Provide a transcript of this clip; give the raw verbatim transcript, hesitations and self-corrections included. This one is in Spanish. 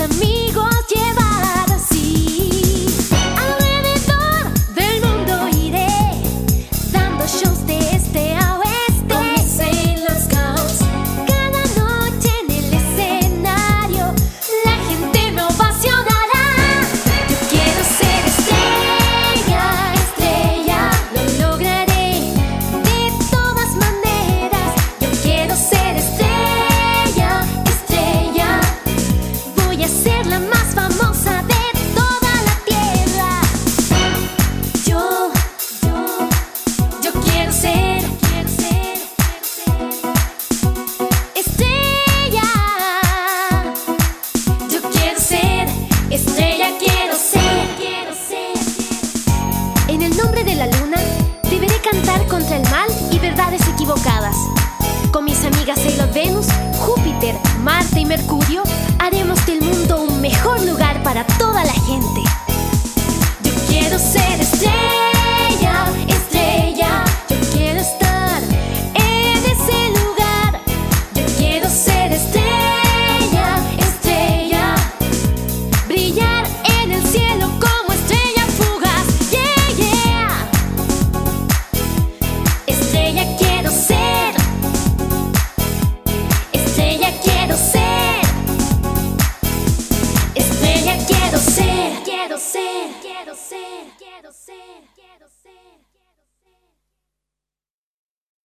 amigos llevar así. Alrededor del mundo iré, dando shows de este a oeste. Como Sailor Scouts, cada noche en el escenario la gente me ovacionará. Yo quiero ser estrella, estrella, lo lograré de todas maneras. Yo quiero ser estrella, estrella, voy a ser la más famosa de toda la tierra. Yo, yo, yo quiero ser, quiero ser, estrella. Yo quiero ser, estrella, quiero ser, quiero ser. En el nombre de la luna, deberé cantar contra el mal y verdades equivocadas. Con mis amigas Sailor Venus, Júpiter, Marte y Mercurio, haremos del mundo un mejor lugar para toda la gente. Yo quiero ser estrella, estrella, yo quiero estar en ese lugar. Yo quiero ser estrella, estrella, brillar en el cielo como estrella fugaz. Yeah, yeah. Estrella quiero ser, estrella quiero ser, estrella quiero ser, quiero ser, quiero ser, quiero ser, quiero ser.